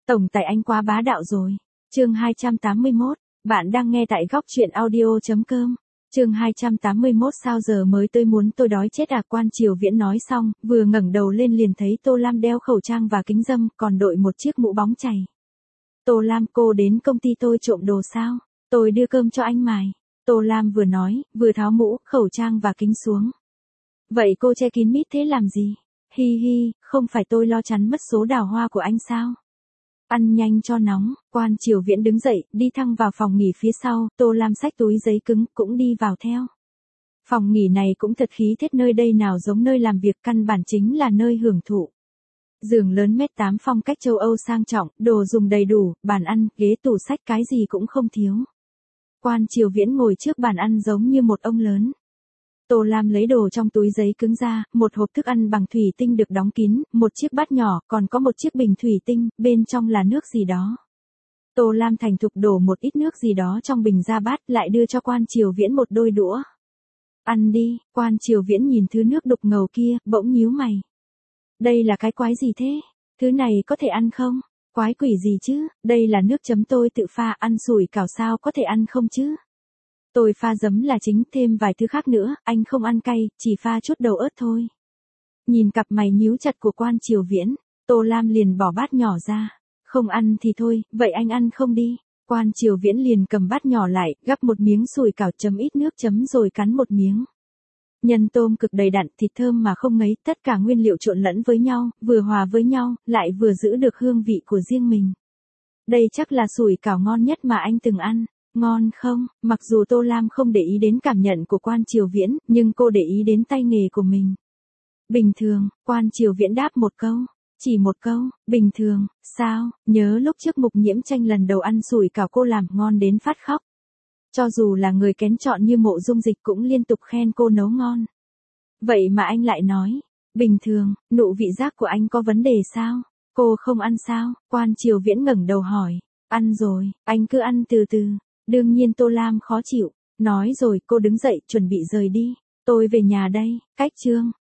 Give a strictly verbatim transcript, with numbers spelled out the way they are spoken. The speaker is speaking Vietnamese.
Tổng tài anh quá bá đạo rồi. Chương hai trăm tám mươi mốt, bạn đang nghe tại góc truyện audio chấm com. Chương hai trăm tám mươi mốt sao giờ mới tôi muốn tôi đói chết à, Quan Triều Viễn nói xong, vừa ngẩng đầu lên liền thấy Tô Lam đeo khẩu trang và kính râm, còn đội một chiếc mũ bóng chày. Tô Lam, cô đến công ty tôi trộm đồ sao? Tôi đưa cơm cho anh mài. Tô Lam vừa nói, vừa tháo mũ, khẩu trang và kính xuống. Vậy cô che kín mít thế làm gì? Hi hi, không phải tôi lo chắn mất số đào hoa của anh sao? Ăn nhanh cho nóng. Quan Triều Viễn đứng dậy, đi thẳng vào phòng nghỉ phía sau, Tô Lam xách túi giấy cứng, cũng đi vào theo. Phòng nghỉ này cũng thật khí thiết, nơi đây nào giống nơi làm việc, căn bản chính là nơi hưởng thụ. Giường lớn mét tám phong cách châu Âu sang trọng, đồ dùng đầy đủ, bàn ăn, ghế tủ sách cái gì cũng không thiếu. Quan Triều Viễn ngồi trước bàn ăn giống như một ông lớn. Tô Lam lấy đồ trong túi giấy cứng ra, một hộp thức ăn bằng thủy tinh được đóng kín, một chiếc bát nhỏ, còn có một chiếc bình thủy tinh, bên trong là nước gì đó. Tô Lam thành thục đổ một ít nước gì đó trong bình ra bát, lại đưa cho Quan Triều Viễn một đôi đũa. Ăn đi. Quan Triều Viễn nhìn thứ nước đục ngầu kia, bỗng nhíu mày. Đây là cái quái gì thế? Thứ này có thể ăn không? Quái quỷ gì chứ, đây là nước chấm tôi tự pha, ăn sủi cảo sao có thể ăn không chứ? Tôi pha giấm là chính, thêm vài thứ khác nữa, anh không ăn cay, chỉ pha chút đầu ớt thôi. Nhìn cặp mày nhíu chặt của Quan Triều Viễn, Tô Lam liền bỏ bát nhỏ ra. Không ăn thì thôi, vậy anh ăn không đi. Quan Triều Viễn liền cầm bát nhỏ lại, gắp một miếng sủi cảo chấm ít nước chấm rồi cắn một miếng. Nhân tôm cực đầy đặn, thịt thơm mà không ngấy, tất cả nguyên liệu trộn lẫn với nhau, vừa hòa với nhau, lại vừa giữ được hương vị của riêng mình. Đây chắc là sủi cảo ngon nhất mà anh từng ăn. Ngon không? Mặc dù Tô Lam không để ý đến cảm nhận của Quan Triều Viễn, nhưng cô để ý đến tay nghề của mình. Bình thường. Quan Triều Viễn đáp một câu. Chỉ một câu. Bình thường. Sao? Nhớ lúc trước Mục Nhiễm Tranh lần đầu ăn sủi cảo cô làm ngon đến phát khóc. Cho dù là người kén chọn như Mộ Dung Dịch cũng liên tục khen cô nấu ngon. Vậy mà anh lại nói. Bình thường. Nụ vị giác của anh có vấn đề sao? Cô không ăn sao? Quan Triều Viễn ngẩng đầu hỏi. Ăn rồi. Anh cứ ăn từ từ. Đương nhiên Tô Lam khó chịu. Nói rồi cô đứng dậy chuẩn bị rời đi. Tôi về nhà đây. Cách chương.